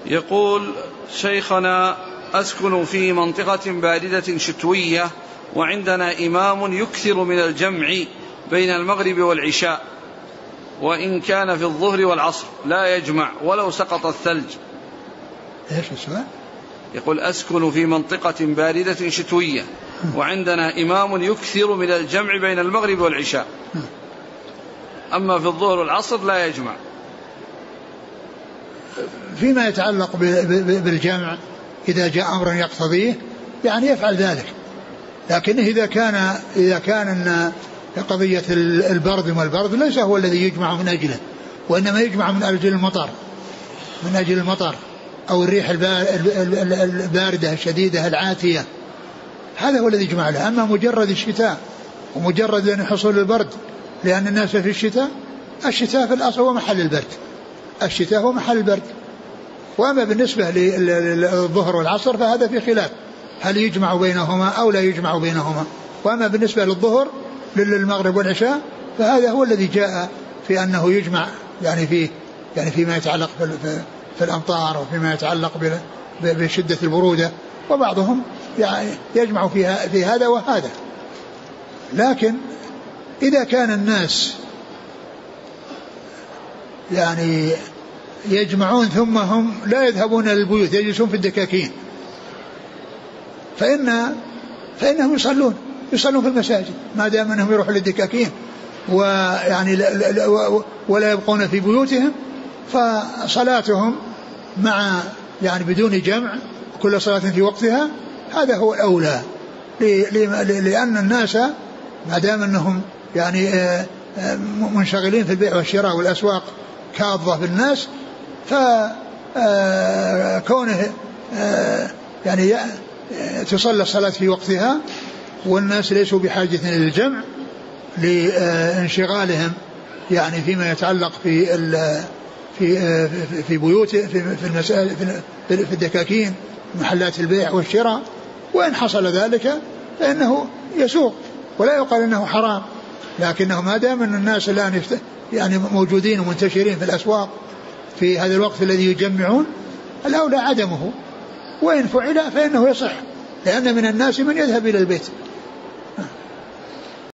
يقول شيخنا: أسكن في منطقة باردة شتوية، وعندنا إمام يكثر من الجمع بين المغرب والعشاء، وإن كان في الظهر والعصر لا يجمع ولو سقط الثلج. إيش السؤال؟ يقول: أسكن في منطقة باردة شتوية، وعندنا إمام يكثر من الجمع بين المغرب والعشاء، أما في الظهر والعصر لا يجمع. فيما يتعلق بالجمع إذا جاء أمر يقتضيه يعني يفعل ذلك، لكن إذا كان أن قضية البرد والبرد ليس هو الذي يجمع من أجله، وإنما يجمع من أجل المطر أو الريح الباردة الشديدة العاتية، هذا هو الذي يجمع له. أما مجرد الشتاء ومجرد أن حصول البرد، لأن الناس في الشتاء في الأصل هو محل البرد، الشتاء هو محل البرد. وأما بالنسبة للظهر والعصر فهذا في خلاف، هل يجمع بينهما أو لا يجمع بينهما. وأما بالنسبة للظهر للمغرب والعشاء فهذا هو الذي جاء في أنه يجمع يعني فيما يتعلق في الأمطار، وفيما يتعلق بشدة البرودة، وبعضهم يعني يجمع في هذا وهذا. لكن إذا كان الناس يعني يجمعون ثم هم لا يذهبون للبيوت، يجلسون في الدكاكين، فإنهم يصلون في المساجد ما دام أنهم يروحوا للدكاكين ويعني ولا يبقون في بيوتهم، فصلاتهم مع يعني بدون جمع كل صلاة في وقتها هذا هو الأولى، لأن الناس ما دام أنهم يعني منشغلين في البيع والشراء والأسواق كاظة بالناس، فكونه يعني تصلى الصلاة في وقتها والناس ليسوا بحاجة إلى الجمع لانشغالهم يعني فيما يتعلق في بيوت في المساجد في الدكاكين محلات البيع والشراء. وإن حصل ذلك فإنه يسوق ولا يقال إنه حرام، لكنه ما دام أن الناس الآن يعني موجودين ومنتشرين في الأسواق في هذا الوقت الذي يجمعون، الأولى عدمه، وإن فعل فإنه يصح، لأن من الناس من يذهب إلى البيت